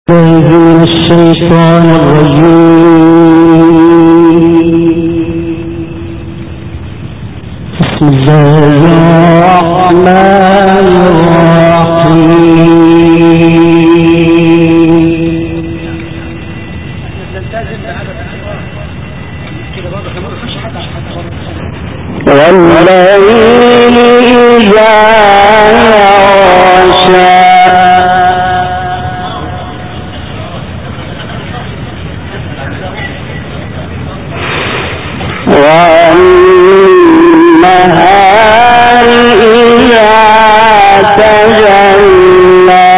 من الشيطان الرجيم. بسم الله الرحمن الرحيم. والليل إذا يغشى والنهار إذا تجلى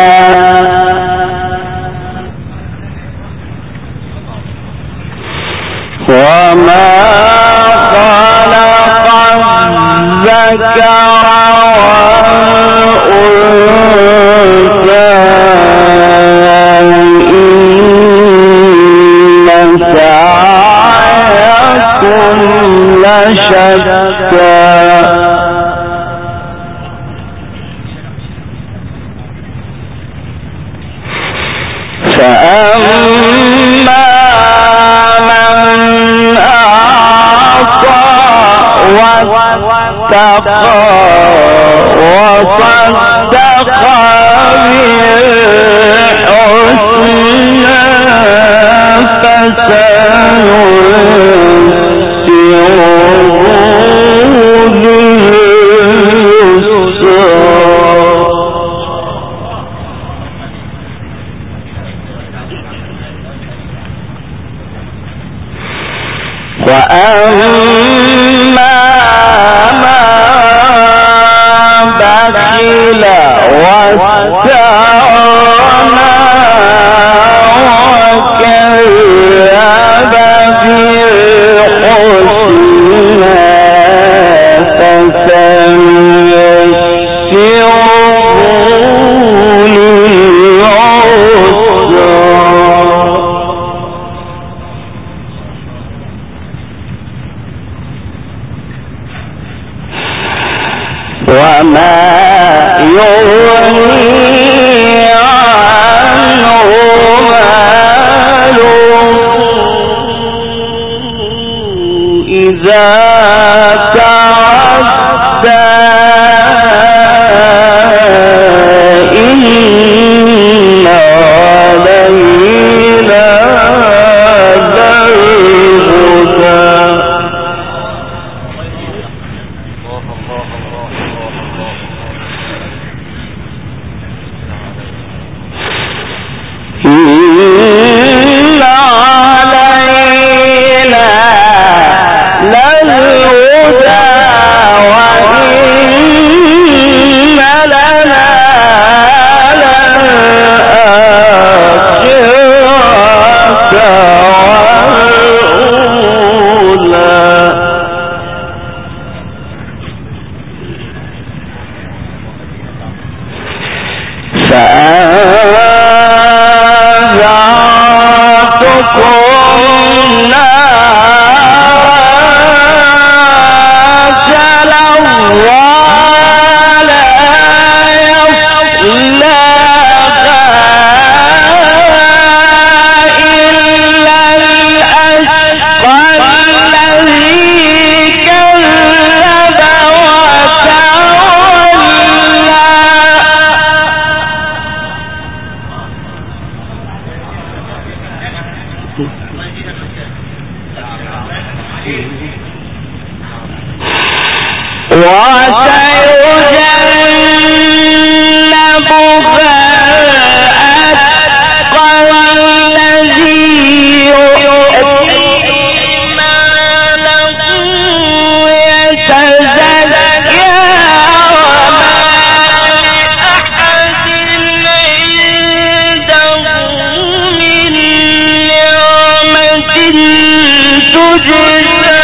وما خلق الذكر والأنثى إن سعيكم لشتى فأما من أعطى واتقى وصدق بالحسنى وأما ما بخل واستغنى وكذب بالحسنى فسنيسره للعسرى وما يغني عنه ماله إذا تعدى إن علينا للهدى إن علينا للهدى وإن لنا للآخرة والأولى فأنذرتكم نارا تلظى لا يصلاها إلا الأشقى الذي كذب وتولى وسيجنبها الأتقى الذي يؤتي ماله يتزكى وما لأحد عنده من نعمة تجزى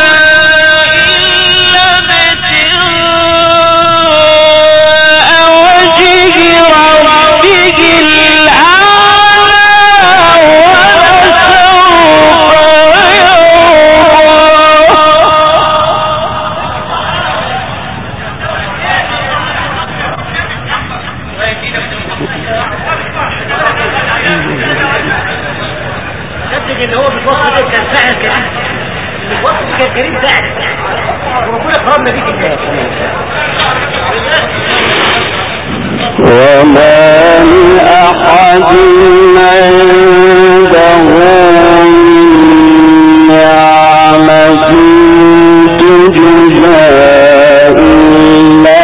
الوجه اللي هو بيتوصف ده كان فعلا كريم، بيتوصف كان كريم فعلا، وربنا كرمنا بيك الناس. وما لأحد عنده نعمة تجزى إلا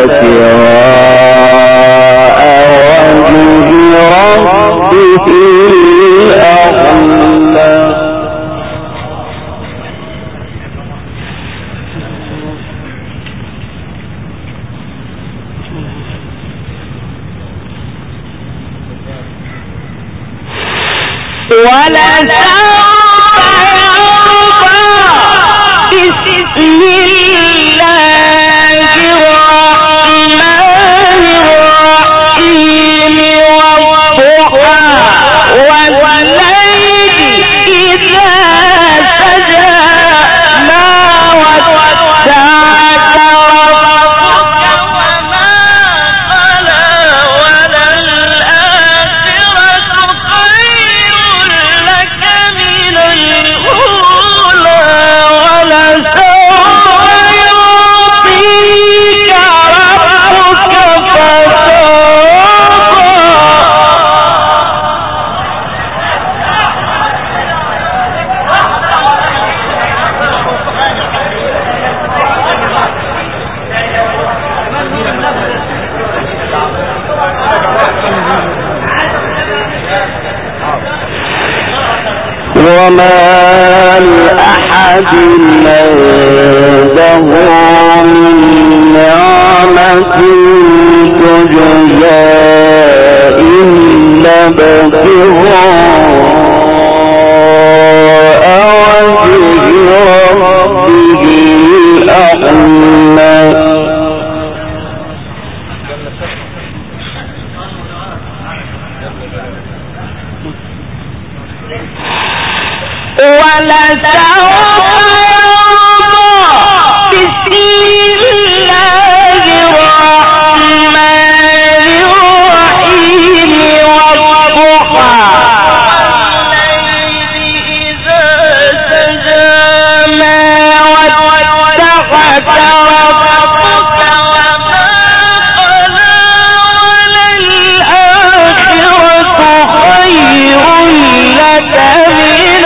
ابتغاء وجه ربه الأعلى. ولسوف يرضى بسم الله الرحمن الرحيم والضحى والليل إذا سجى ما ودعك ربك وما قلى وللآخرة خير لك من الأولى ولسوف يعطيك ربك فترضى. وما لأحد عنده من نعمة تجزى إلا ابتغاء وجه ربه الأعلى. ولسوف يرضى بسم الله الرحمن الرحيم والضحى والليل إذا سجى ما ودعك ربك وما قلى وللآخرة خير لك من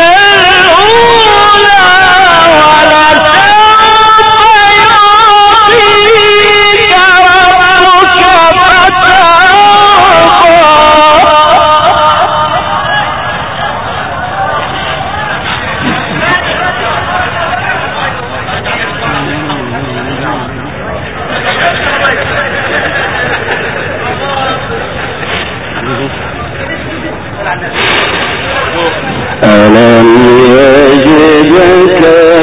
ألم يجدك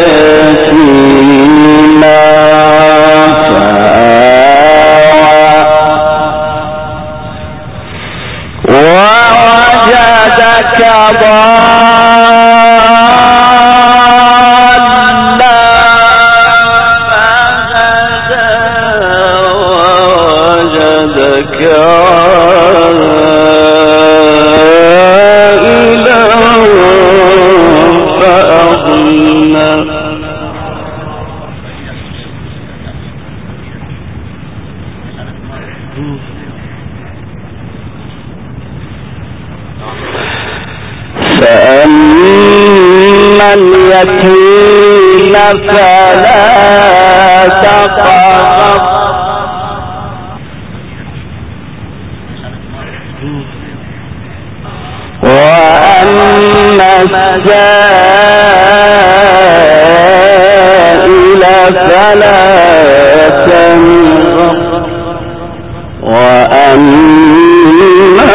يتيما فآوى ووجدك ضالا فهدى ووجدك فأما اليتيم فلا تقهر وأما السائل فلا تنهر وأما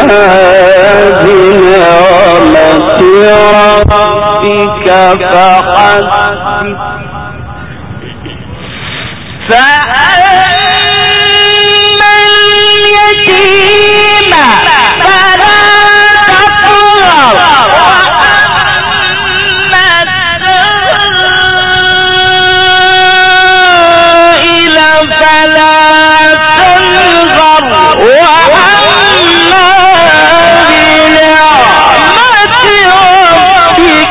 بنعمة ربك فحدث. فأما اليتيم فلا تقهر وأما السائل فلا تنهر وأما بنعمة ربك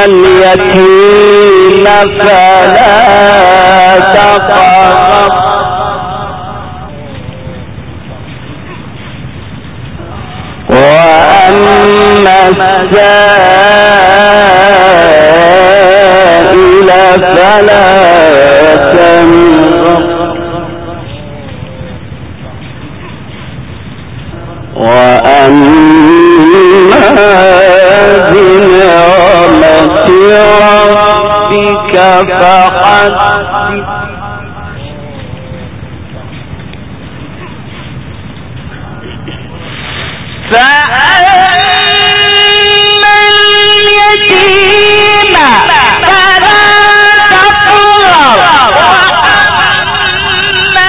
اليتيم فلا تقهر وأما السائل فلا تنهر وأما بنعمة ربك فحدث فأما اليتيم فلا تقهر وأما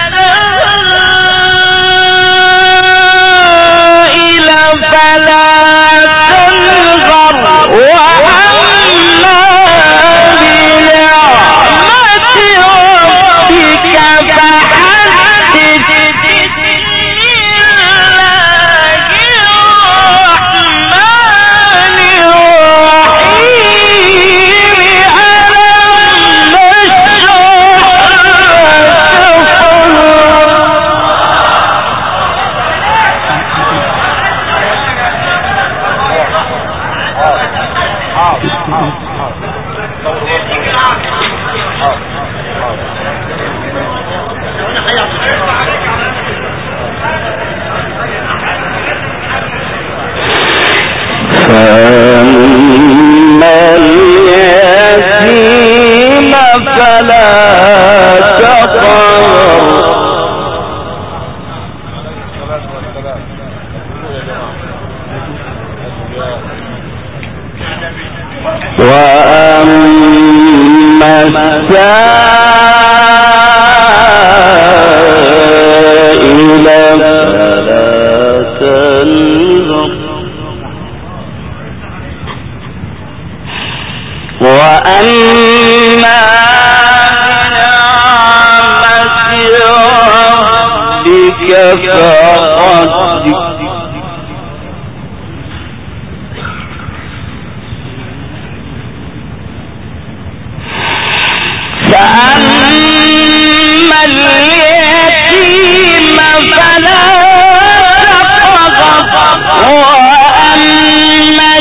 السائل فلا تنهر وأما بنعمة ربك فحدث فأما اليتيم فلا تقهر وأما السائل فلا تنهر وأما بنعمة ربك فحدث فأما اليتيم فلا تقهر وأما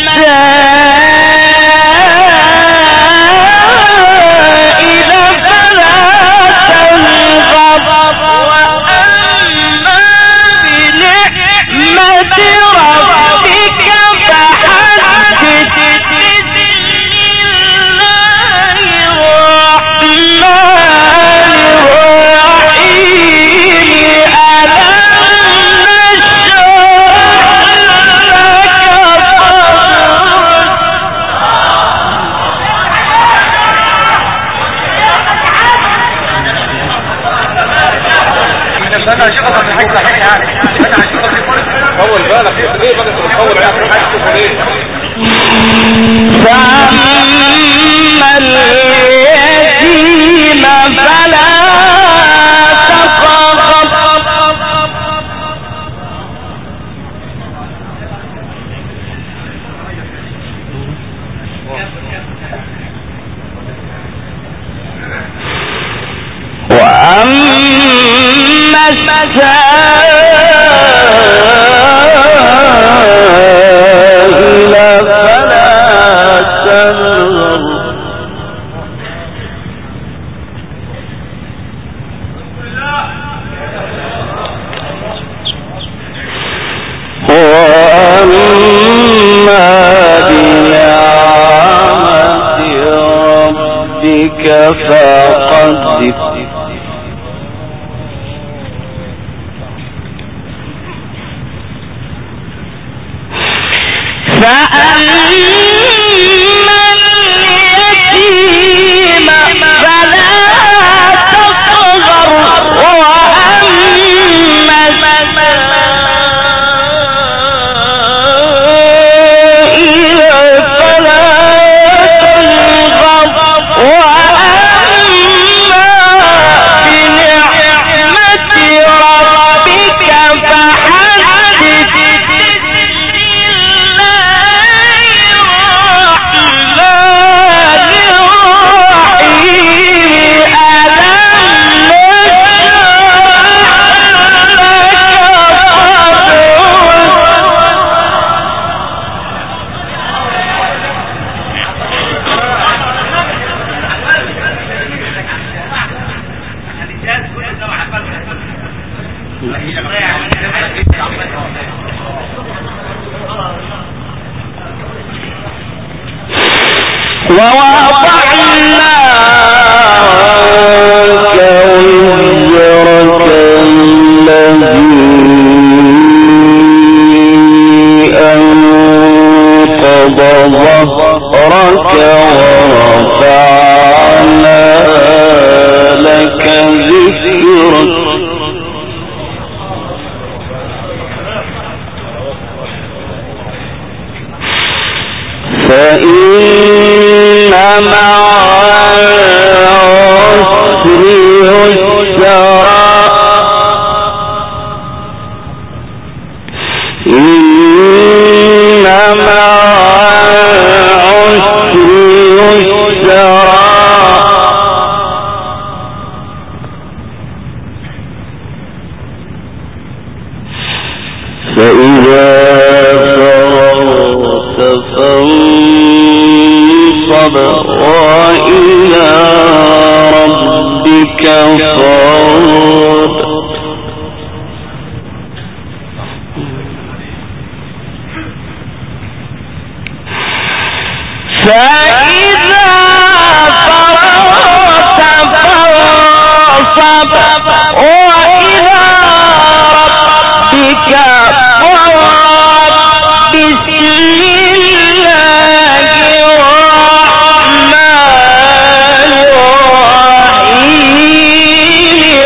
السائل فلا تنهر وأما بنعمة ربك فحدث انا شغل في حاجه صحيح يعني انا شغل في فرق اول بقى في ايه بقى تطور يعني عايز تشوف ايه فأما اليتيم فلا تقهر وأما السائل فلا تنهر وأما بنعمة ربك فحدث فأما اليتيم فلا تقهر وأما السائل فلا تنهر وأما بنعمة ربك فحدث ووضعنا عنك وزرك الذي أنقض ظهرك ورفعنا لك ذكرك فإن مع العسر يسرا إن مع العسر يسرا فإذا فرغت فانصب وإلى ربك فارغب فإذا فرغت فانصب وإلى ربك فارغب بسم الله الرحمن الرحيم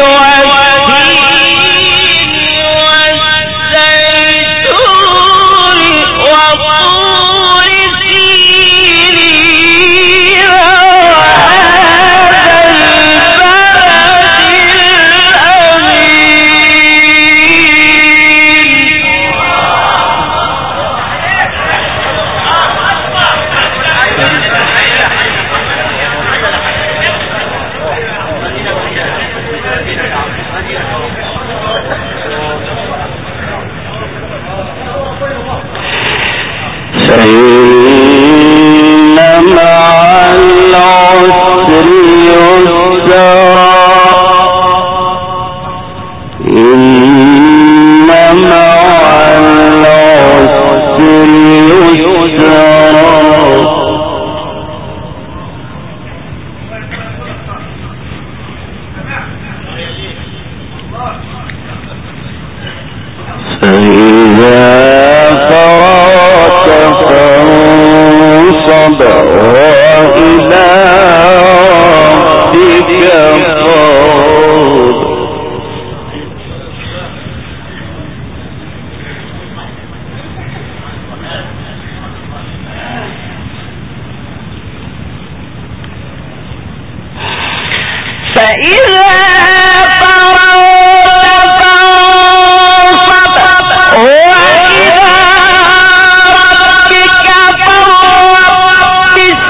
والزيتون وطور سينين وهذا البلد فإن مع العسر يسرا إن مع العسر يسرا فإذا فرغت فانصب وإلى ربك فارغب فإذا فرغت فانصب وإلى ربك فارغب بسم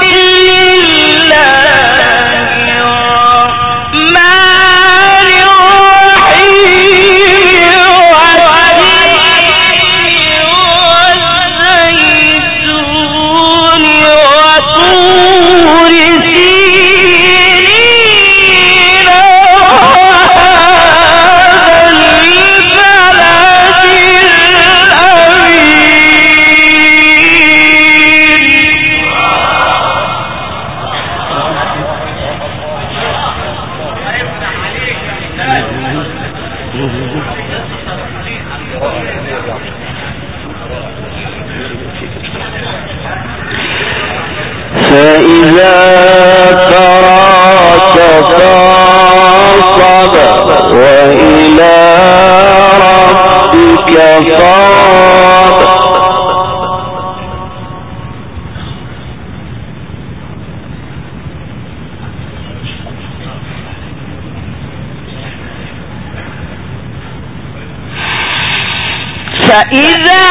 الله الرحمن الرحيم والزيتون وطور سينين وهذا البلد فإذا فرغت فانصب وإلى ربك فارغب فإذا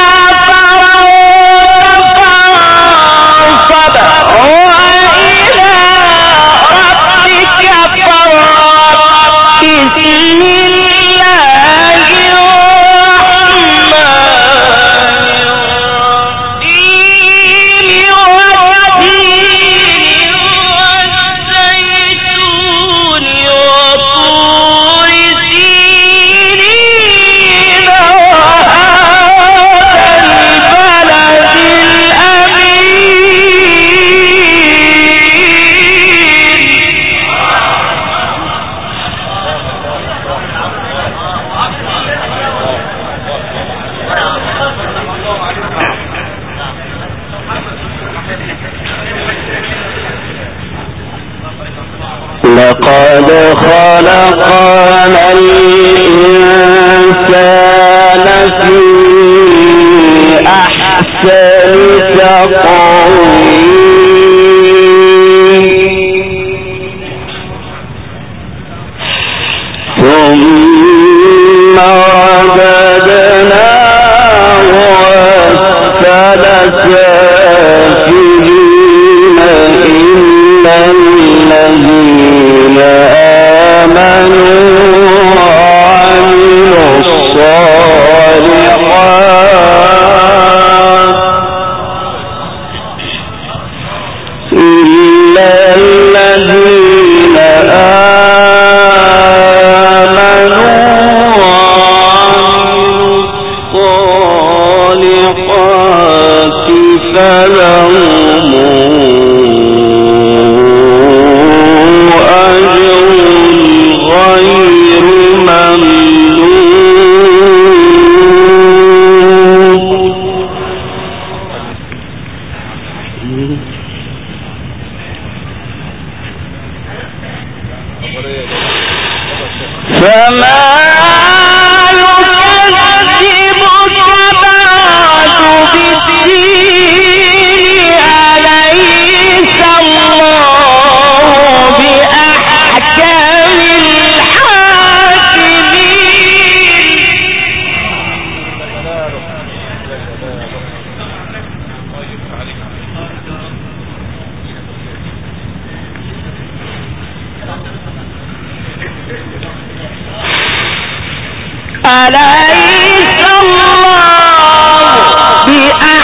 فرغت فانصب وإلى ربك فارغب بسم الله الرحمن الرحيم والتين والزيتون وطور سينين أليس الله بأ